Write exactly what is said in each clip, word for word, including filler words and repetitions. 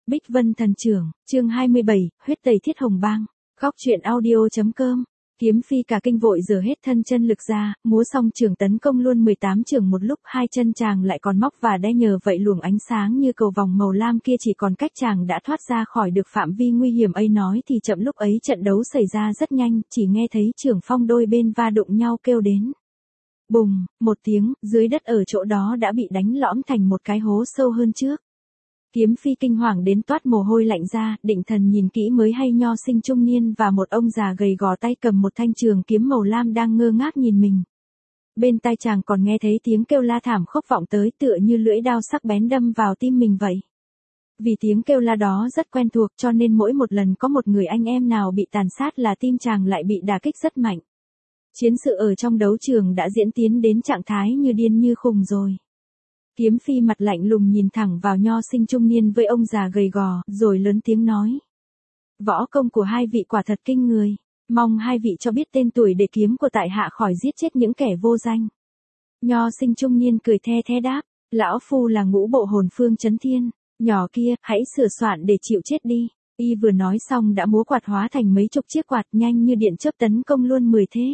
Bích Vân Thần Trưởng, chương hai mươi bảy, huyết tẩy Thiết Hồng Bang. Góc truyện audio.com. Kiếm Phi cả kinh vội giở hết thân chân lực ra, múa xong trường tấn công luôn mười tám trường một lúc, hai chân chàng lại còn móc và đe, nhờ vậy luồng ánh sáng như cầu vòng màu lam kia chỉ còn cách chàng đã thoát ra khỏi được phạm vi nguy hiểm ấy. Nói thì chậm, lúc ấy trận đấu xảy ra rất nhanh, chỉ nghe thấy trưởng phong đôi bên va đụng nhau kêu đến. Bùng, một tiếng, dưới đất ở chỗ đó đã bị đánh lõm thành một cái hố sâu hơn trước. Kiếm Phi kinh hoàng đến toát mồ hôi lạnh ra, định thần nhìn kỹ mới hay nho sinh trung niên và một ông già gầy gò tay cầm một thanh trường kiếm màu lam đang ngơ ngác nhìn mình. Bên tai chàng còn nghe thấy tiếng kêu la thảm khốc vọng tới, tựa như lưỡi dao sắc bén đâm vào tim mình vậy. Vì tiếng kêu la đó rất quen thuộc cho nên mỗi một lần có một người anh em nào bị tàn sát là tim chàng lại bị đả kích rất mạnh. Chiến sự ở trong đấu trường đã diễn tiến đến trạng thái như điên như khùng rồi. Kiếm Phi mặt lạnh lùng nhìn thẳng vào nho sinh trung niên với ông già gầy gò, rồi lớn tiếng nói. Võ công của hai vị quả thật kinh người, mong hai vị cho biết tên tuổi để kiếm của tại hạ khỏi giết chết những kẻ vô danh. Nho sinh trung niên cười the the đáp, lão phu là Ngũ Bộ Hồn Phương Chấn Thiên, nhỏ kia, hãy sửa soạn để chịu chết đi. Y vừa nói xong đã múa quạt hóa thành mấy chục chiếc quạt nhanh như điện chớp tấn công luôn mười thế.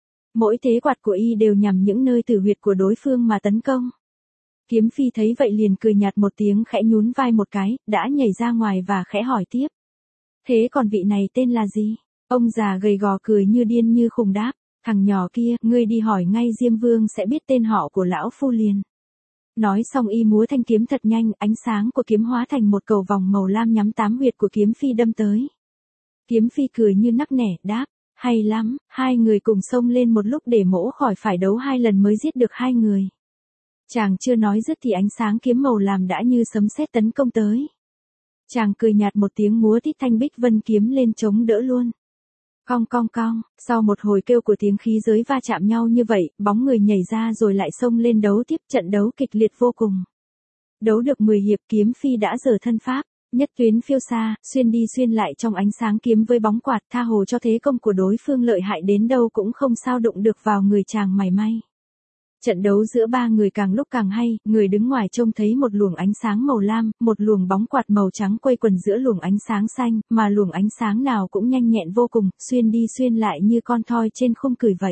Mỗi thế quạt của Y đều nhằm những nơi tử huyệt của đối phương mà tấn công. Kiếm Phi thấy vậy liền cười nhạt một tiếng, khẽ nhún vai một cái, đã nhảy ra ngoài và khẽ hỏi tiếp. Thế còn vị này tên là gì? Ông già gầy gò cười như điên như khùng đáp, thằng nhỏ kia, ngươi đi hỏi ngay Diêm Vương sẽ biết tên họ của lão phu liền. Nói xong Y múa thanh kiếm thật nhanh, ánh sáng của kiếm hóa thành một cầu vòng màu lam nhắm tám huyệt của Kiếm Phi đâm tới. Kiếm Phi cười như nắc nẻ, đáp, hay lắm, hai người cùng xông lên một lúc để mỗ khỏi phải đấu hai lần mới giết được hai người. Chàng chưa nói dứt thì ánh sáng kiếm màu làm đã như sấm sét tấn công tới. Chàng cười nhạt một tiếng múa tít thanh Bích Vân kiếm lên chống đỡ luôn. Cong cong cong, sau một hồi kêu của tiếng khí giới va chạm nhau như vậy, bóng người nhảy ra rồi lại xông lên đấu tiếp, trận đấu kịch liệt vô cùng. Đấu được mười hiệp, Kiếm Phi đã giở thân pháp, nhất tuyến phiêu xa, xuyên đi xuyên lại trong ánh sáng kiếm với bóng quạt, tha hồ cho thế công của đối phương lợi hại đến đâu cũng không sao đụng được vào người chàng mảy may. Trận đấu giữa ba người càng lúc càng hay, người đứng ngoài trông thấy một luồng ánh sáng màu lam, một luồng bóng quạt màu trắng quây quần giữa luồng ánh sáng xanh, mà luồng ánh sáng nào cũng nhanh nhẹn vô cùng, xuyên đi xuyên lại như con thoi trên khung cửi vậy.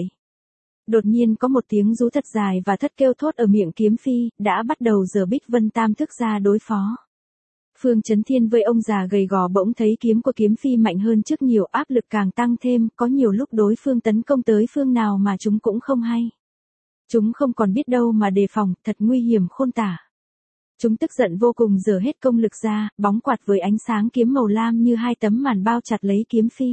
Đột nhiên có một tiếng rú thật dài và thất kêu thốt ở miệng Kiếm Phi, đã bắt đầu giở Bích Vân Tam thức ra đối phó. Phương Chấn Thiên với ông già gầy gò bỗng thấy kiếm của Kiếm Phi mạnh hơn trước nhiều, áp lực càng tăng thêm, có nhiều lúc đối phương tấn công tới phương nào mà chúng cũng không hay. Chúng không còn biết đâu mà đề phòng, thật nguy hiểm khôn tả. Chúng tức giận vô cùng giở hết công lực ra, bóng quạt với ánh sáng kiếm màu lam như hai tấm màn bao chặt lấy Kiếm Phi.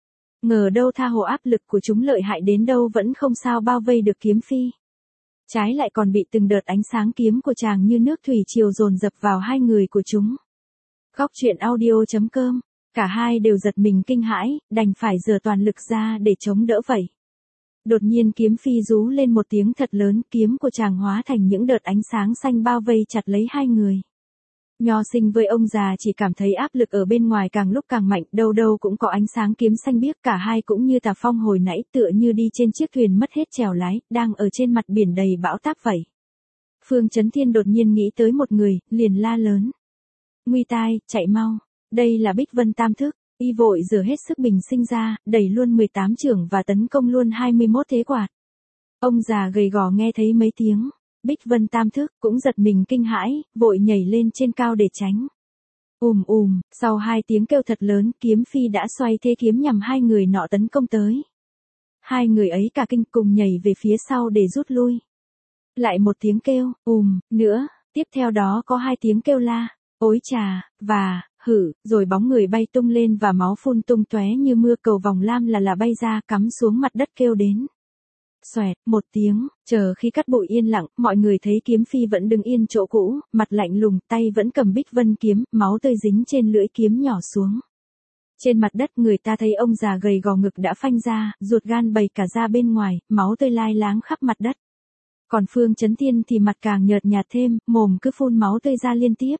Ngờ đâu tha hồ áp lực của chúng lợi hại đến đâu vẫn không sao bao vây được Kiếm Phi. Trái lại còn bị từng đợt ánh sáng kiếm của chàng như nước thủy triều dồn dập vào hai người của chúng. Góc truyện audio.com, cả hai đều giật mình kinh hãi, đành phải giở toàn lực ra để chống đỡ vậy. Đột nhiên Kiếm Phi rú lên một tiếng thật lớn, kiếm của chàng hóa thành những đợt ánh sáng xanh bao vây chặt lấy hai người. Nho sinh với ông già chỉ cảm thấy áp lực ở bên ngoài càng lúc càng mạnh, đâu đâu cũng có ánh sáng kiếm xanh biếc, cả hai cũng như Tà Phong hồi nãy, tựa như đi trên chiếc thuyền mất hết chèo lái, đang ở trên mặt biển đầy bão táp vậy. Phương Chấn Thiên đột nhiên nghĩ tới một người, liền la lớn. Nguy tai, chạy mau, đây là Bích Vân Tam thức. Y vội giở hết sức bình sinh ra, đẩy luôn mười tám chưởng và tấn công luôn hai mươi mốt thế quạt. Ông già gầy gò nghe thấy mấy tiếng Bích Vân Tam thức cũng giật mình kinh hãi, vội nhảy lên trên cao để tránh. Ùm ùm, sau hai tiếng kêu thật lớn, Kiếm Phi đã xoay thế kiếm nhằm hai người nọ tấn công tới. Hai người ấy cả kinh cùng nhảy về phía sau để rút lui. Lại một tiếng kêu, ùm, nữa, tiếp theo đó có hai tiếng kêu la, ối trà, và hử, rồi bóng người bay tung lên và máu phun tung tóe như mưa, cầu vòng lam là là bay ra cắm xuống mặt đất kêu đến. Xoẹt, một tiếng, chờ khi cắt bụi yên lặng, mọi người thấy Kiếm Phi vẫn đứng yên chỗ cũ, mặt lạnh lùng, tay vẫn cầm Bích Vân kiếm, máu tươi dính trên lưỡi kiếm nhỏ xuống. Trên mặt đất người ta thấy ông già gầy gò ngực đã phanh ra, ruột gan bầy cả ra bên ngoài, máu tươi lai láng khắp mặt đất. Còn Phương Chấn Thiên thì mặt càng nhợt nhạt thêm, mồm cứ phun máu tươi ra liên tiếp.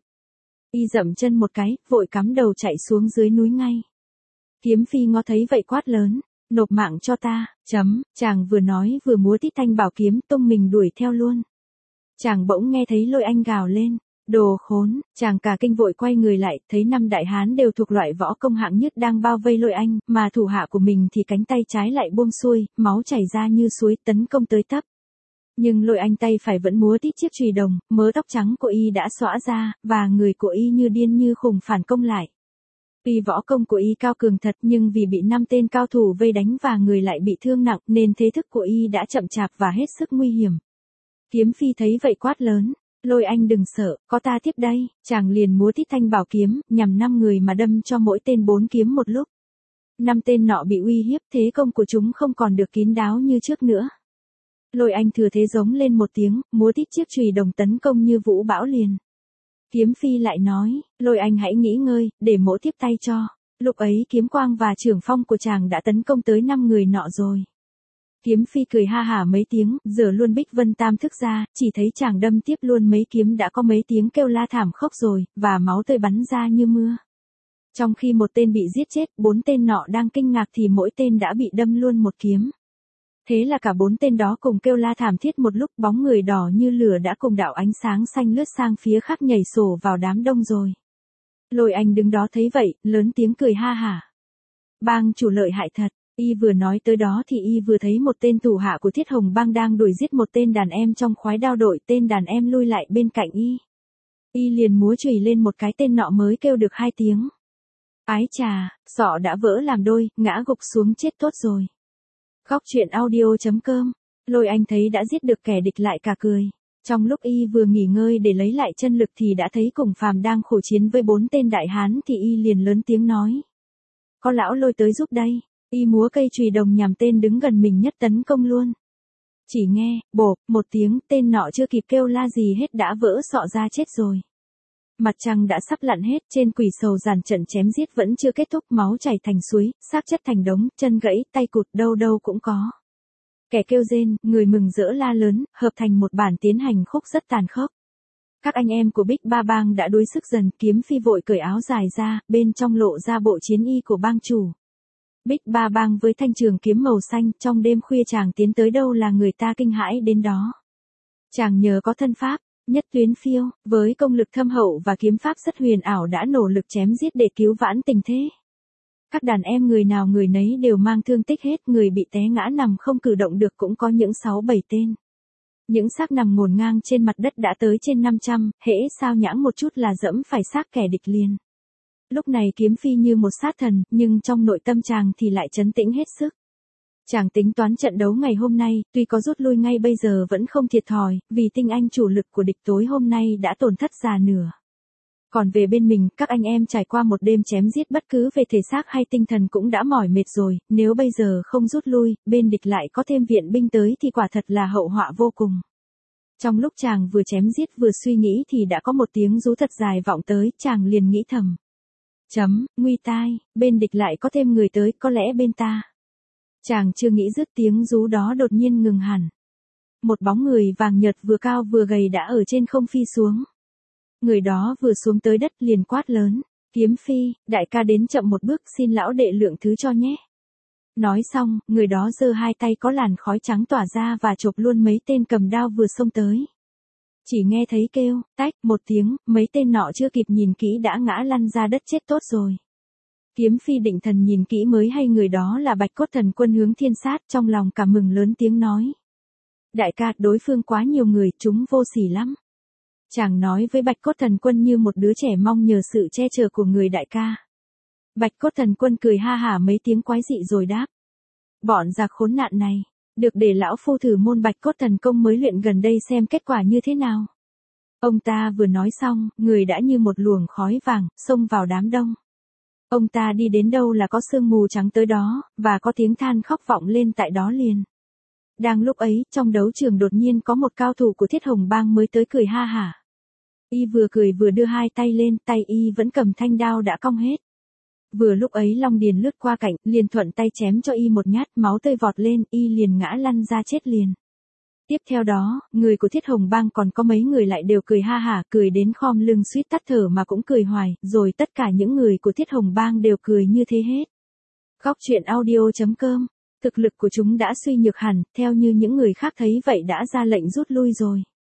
Y dậm chân một cái, vội cắm đầu chạy xuống dưới núi ngay. Kiếm Phi ngó thấy vậy quát lớn, nộp mạng cho ta, chấm, chàng vừa nói vừa múa tít thanh bảo kiếm tung mình đuổi theo luôn. Chàng bỗng nghe thấy Lôi Anh gào lên, Đồ khốn, chàng cả kinh vội quay người lại, thấy năm đại hán đều thuộc loại võ công hạng nhất đang bao vây Lôi Anh, mà thủ hạ của mình thì cánh tay trái lại buông xuôi, máu chảy ra như suối tấn công tới tấp. Nhưng Lôi Anh tay phải vẫn múa tít chiếc chùy đồng, mớ tóc trắng của y đã xõa ra, và người của y như điên như khùng phản công lại. Tuy võ công của y cao cường thật nhưng vì bị năm tên cao thủ vây đánh và người lại bị thương nặng nên thế thức của y đã chậm chạp và hết sức nguy hiểm. Kiếm Phi thấy vậy quát lớn. Lôi Anh đừng sợ, có ta tiếp đây, chàng liền múa tít thanh bảo kiếm, nhằm năm người mà đâm cho mỗi tên bốn kiếm một lúc. Năm tên nọ bị uy hiếp, thế công của chúng không còn được kín đáo như trước nữa. Lôi Anh thừa thế giống lên một tiếng, múa tít chiếc chùy đồng tấn công như vũ bão liền. Kiếm Phi lại nói, Lôi Anh hãy nghỉ ngơi, để mỗ tiếp tay cho. Lúc ấy kiếm quang và trưởng phong của chàng đã tấn công tới năm người nọ rồi. Kiếm Phi cười ha hả mấy tiếng, giờ luôn Bích Vân Tam thức ra, chỉ thấy chàng đâm tiếp luôn mấy kiếm đã có mấy tiếng kêu la thảm khốc rồi, và máu tươi bắn ra như mưa. Trong khi một tên bị giết chết, bốn tên nọ đang kinh ngạc thì mỗi tên đã bị đâm luôn một kiếm. Thế là cả bốn tên đó cùng kêu la thảm thiết một lúc, bóng người đỏ như lửa đã cùng đạo ánh sáng xanh lướt sang phía khác nhảy sổ vào đám đông rồi. Lôi Anh đứng đó thấy vậy, lớn tiếng cười ha hả. Bang chủ lợi hại thật. Y vừa nói tới đó thì y vừa thấy một tên thủ hạ của Thiết Hồng Bang đang đuổi giết một tên đàn em trong khoái đao đội, tên đàn em lui lại bên cạnh y. Y liền múa chùy lên một cái, tên nọ mới kêu được hai tiếng. Ái chà, sọ đã vỡ làm đôi, ngã gục xuống chết tốt rồi. Khóc chuyện audio chấm com. Lôi Anh thấy đã giết được kẻ địch lại cả cười. Trong lúc y vừa nghỉ ngơi để lấy lại chân lực thì đã thấy Cùng Phàm đang khổ chiến với bốn tên đại hán thì y liền lớn tiếng nói. Có lão Lôi tới giúp đây. Y múa cây chùy đồng nhằm tên đứng gần mình nhất tấn công luôn. Chỉ nghe, bộp, một tiếng, tên nọ chưa kịp kêu la gì hết đã vỡ sọ ra chết rồi. Mặt trăng đã sắp lặn hết, trên quỷ sầu giàn trận chém giết vẫn chưa kết thúc, máu chảy thành suối, xác chất thành đống, chân gãy, tay cụt, đâu đâu cũng có. Kẻ kêu rên, người mừng rỡ la lớn, hợp thành một bản tiến hành khúc rất tàn khốc. Các anh em của Bích Ba Bang đã đuối sức dần, Kiếm Phi vội cởi áo dài ra, bên trong lộ ra bộ chiến y của bang chủ. Bích Ba Bang với thanh trường kiếm màu xanh, trong đêm khuya chàng tiến tới đâu là người ta kinh hãi đến đó. Chàng nhờ có thân pháp, nhất tuyến phiêu, với công lực thâm hậu và kiếm pháp rất huyền ảo đã nỗ lực chém giết để cứu vãn tình thế. Các đàn em người nào người nấy đều mang thương tích hết, người bị té ngã nằm không cử động được cũng có những sáu bảy tên. Những xác nằm ngổn ngang trên mặt đất đã tới trên năm trăm, hễ sao nhãng một chút là dẫm phải xác kẻ địch liền. Lúc này Kiếm Phi như một sát thần, nhưng trong nội tâm chàng thì lại trấn tĩnh hết sức. Chàng tính toán trận đấu ngày hôm nay, tuy có rút lui ngay bây giờ vẫn không thiệt thòi, vì tinh anh chủ lực của địch tối hôm nay đã tổn thất già nửa. Còn về bên mình, các anh em trải qua một đêm chém giết bất cứ về thể xác hay tinh thần cũng đã mỏi mệt rồi, nếu bây giờ không rút lui, bên địch lại có thêm viện binh tới thì quả thật là hậu họa vô cùng. Trong lúc chàng vừa chém giết vừa suy nghĩ thì đã có một tiếng rú thật dài vọng tới, chàng liền nghĩ thầm. Chấm, nguy tai, bên địch lại có thêm người tới, có lẽ bên ta. Chàng chưa nghĩ dứt tiếng rú đó đột nhiên ngừng hẳn. Một bóng người vàng nhợt vừa cao vừa gầy đã ở trên không phi xuống. Người đó vừa xuống tới đất liền quát lớn. Kiếm Phi, đại ca đến chậm một bước, xin lão đệ lượng thứ cho nhé. Nói xong, người đó giơ hai tay có làn khói trắng tỏa ra và chộp luôn mấy tên cầm đao vừa xông tới. Chỉ nghe thấy kêu, tách, một tiếng, mấy tên nọ chưa kịp nhìn kỹ đã ngã lăn ra đất chết tốt rồi. Kiếm Phi định thần nhìn kỹ mới hay người đó là Bạch Cốt Thần Quân Hướng Thiên Sát, trong lòng cảm mừng lớn tiếng nói. Đại ca, đối phương quá nhiều người, chúng vô sỉ lắm. Chàng nói với Bạch Cốt Thần Quân như một đứa trẻ mong nhờ sự che chở của người đại ca. Bạch Cốt Thần Quân cười ha hả mấy tiếng quái dị rồi đáp. Bọn giặc khốn nạn này, được để lão phu thử môn Bạch Cốt Thần Công mới luyện gần đây xem kết quả như thế nào. Ông ta vừa nói xong, người đã như một luồng khói vàng, xông vào đám đông. Ông ta đi đến đâu là có sương mù trắng tới đó, và có tiếng than khóc vọng lên tại đó liền. Đang lúc ấy, trong đấu trường đột nhiên có một cao thủ của Thiết Hồng Bang mới tới cười ha hả. Y vừa cười vừa đưa hai tay lên, tay y vẫn cầm thanh đao đã cong hết. Vừa lúc ấy Long Điền lướt qua cạnh, liền thuận tay chém cho y một nhát, máu tươi vọt lên, y liền ngã lăn ra chết liền. Tiếp theo đó, người của Thiết Hồng Bang còn có mấy người lại đều cười ha hả, cười đến khom lưng suýt tắt thở mà cũng cười hoài, rồi tất cả những người của Thiết Hồng Bang đều cười như thế hết. Khóc chuyện audio chấm com, thực lực của chúng đã suy nhược hẳn, theo như những người khác thấy vậy đã ra lệnh rút lui rồi.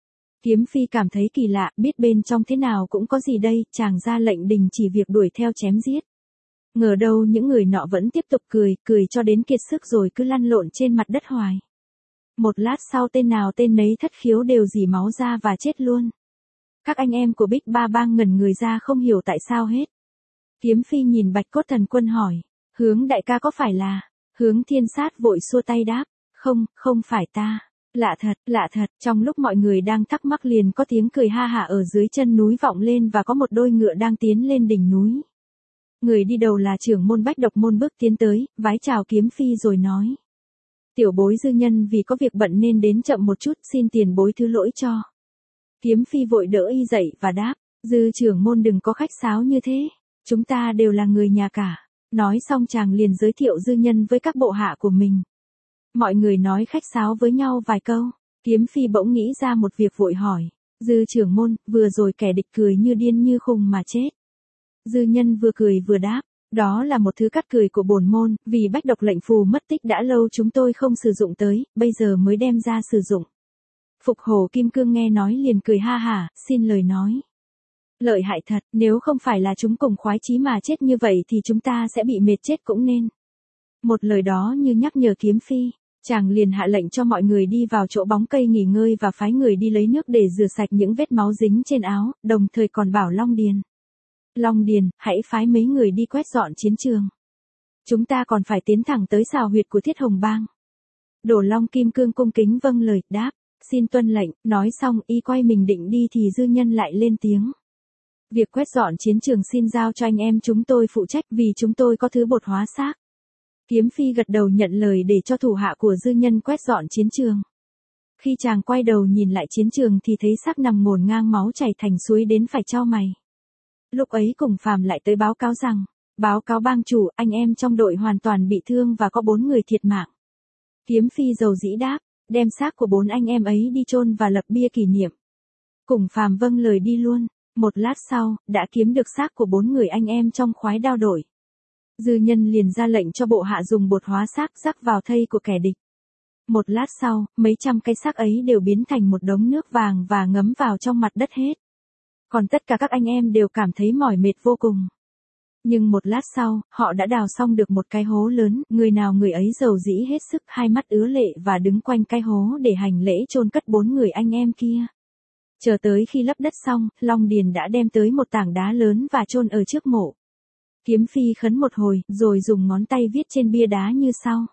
Kiếm Phi cảm thấy kỳ lạ, biết bên trong thế nào cũng có gì đây, chàng ra lệnh đình chỉ việc đuổi theo chém giết. Ngờ đâu những người nọ vẫn tiếp tục cười, cười cho đến kiệt sức rồi cứ lăn lộn trên mặt đất hoài. Một lát sau tên nào tên nấy thất khiếu đều rỉ máu ra và chết luôn. Các anh em của Big Ba Bang ngẩn người ra không hiểu tại sao hết. Kiếm Phi nhìn Bạch Cốt Thần Quân hỏi, Hướng đại ca có phải là? Hướng Thiên Sát vội xua tay đáp, không, không phải ta. Lạ thật, lạ thật, trong lúc mọi người đang thắc mắc liền có tiếng cười ha hả ở dưới chân núi vọng lên và có một đôi ngựa đang tiến lên đỉnh núi. Người đi đầu là trưởng môn Bách Độc Môn bước tiến tới, vái chào Kiếm Phi rồi nói. Tiểu bối Dư Nhân vì có việc bận nên đến chậm một chút, xin tiền bối thứ lỗi cho. Kiếm Phi vội đỡ y dậy và đáp, Dư trưởng môn đừng có khách sáo như thế, chúng ta đều là người nhà cả. Nói xong chàng liền giới thiệu Dư Nhân với các bộ hạ của mình. Mọi người nói khách sáo với nhau vài câu, Kiếm Phi bỗng nghĩ ra một việc vội hỏi, Dư trưởng môn, vừa rồi kẻ địch cười như điên như khùng mà chết. Dư Nhân vừa cười vừa đáp, đó là một thứ cắt cười của bổn môn, vì bách độc lệnh phù mất tích đã lâu chúng tôi không sử dụng tới, bây giờ mới đem ra sử dụng. Phục Hổ Kim Cương nghe nói liền cười ha hả, xin lời nói. Lợi hại thật, nếu không phải là chúng cùng khoái chí mà chết như vậy thì chúng ta sẽ bị mệt chết cũng nên. Một lời đó như nhắc nhở Kiếm Phi, chàng liền hạ lệnh cho mọi người đi vào chỗ bóng cây nghỉ ngơi và phái người đi lấy nước để rửa sạch những vết máu dính trên áo, đồng thời còn bảo Long Điền. Long Điền, hãy phái mấy người đi quét dọn chiến trường. Chúng ta còn phải tiến thẳng tới xào huyệt của Thiết Hồng Bang. Đổ Long Kim Cương cung kính vâng lời, đáp, xin tuân lệnh, nói xong y quay mình định đi thì Dư Nhân lại lên tiếng. Việc quét dọn chiến trường xin giao cho anh em chúng tôi phụ trách vì chúng tôi có thứ bột hóa xác. Kiếm Phi gật đầu nhận lời để cho thủ hạ của Dư Nhân quét dọn chiến trường. Khi chàng quay đầu nhìn lại chiến trường thì thấy xác nằm ngổn ngang máu chảy thành suối đến phải chau mày. Lúc ấy Cùng Phàm lại tới báo cáo rằng, báo cáo bang chủ, anh em trong đội hoàn toàn bị thương và có bốn người thiệt mạng. Kiếm Phi dầu dĩ đáp, đem xác của bốn anh em ấy đi chôn và lập bia kỷ niệm. Cùng Phàm vâng lời đi luôn, một lát sau, đã kiếm được xác của bốn người anh em trong khoái đao đổi. Dư Nhân liền ra lệnh cho bộ hạ dùng bột hóa xác rắc vào thây của kẻ địch. Một lát sau, mấy trăm cái xác ấy đều biến thành một đống nước vàng và ngấm vào trong mặt đất hết. Còn tất cả các anh em đều cảm thấy mỏi mệt vô cùng. Nhưng một lát sau, họ đã đào xong được một cái hố lớn, người nào người ấy dầu dĩ hết sức, hai mắt ứa lệ và đứng quanh cái hố để hành lễ chôn cất bốn người anh em kia. Chờ tới khi lấp đất xong, Long Điền đã đem tới một tảng đá lớn và chôn ở trước mộ. Kiếm Phi khấn một hồi, rồi dùng ngón tay viết trên bia đá như sau.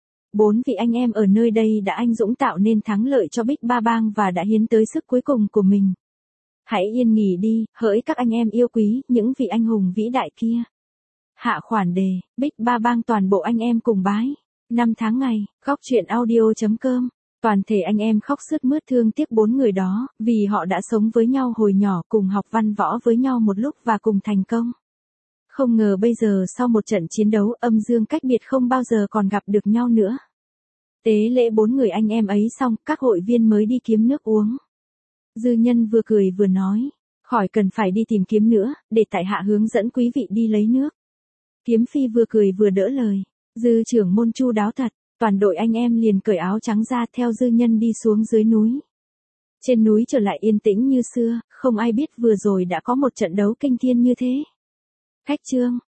Bốn vị anh em ở nơi đây đã anh dũng tạo nên thắng lợi cho Big Ba Bang và đã hiến tới sức cuối cùng của mình. Hãy yên nghỉ đi, hỡi các anh em yêu quý, những vị anh hùng vĩ đại kia. Hạ khoản đề, Big Ba Bang toàn bộ anh em cùng bái. Năm tháng ngày, góc truyện audio chấm com. Toàn thể anh em khóc sướt mướt thương tiếc bốn người đó, vì họ đã sống với nhau hồi nhỏ, cùng học văn võ với nhau một lúc và cùng thành công. Không ngờ bây giờ sau một trận chiến đấu âm dương cách biệt không bao giờ còn gặp được nhau nữa. Tế lễ bốn người anh em ấy xong, các hội viên mới đi kiếm nước uống. Dư Nhân vừa cười vừa nói, khỏi cần phải đi tìm kiếm nữa, để tại hạ hướng dẫn quý vị đi lấy nước. Kiếm Phi vừa cười vừa đỡ lời, Dư trưởng môn chu đáo thật. Toàn đội anh em liền cởi áo trắng ra theo Dư Nhân đi xuống dưới núi. Trên núi trở lại yên tĩnh như xưa, không ai biết vừa rồi đã có một trận đấu kinh thiên như thế. Khách chương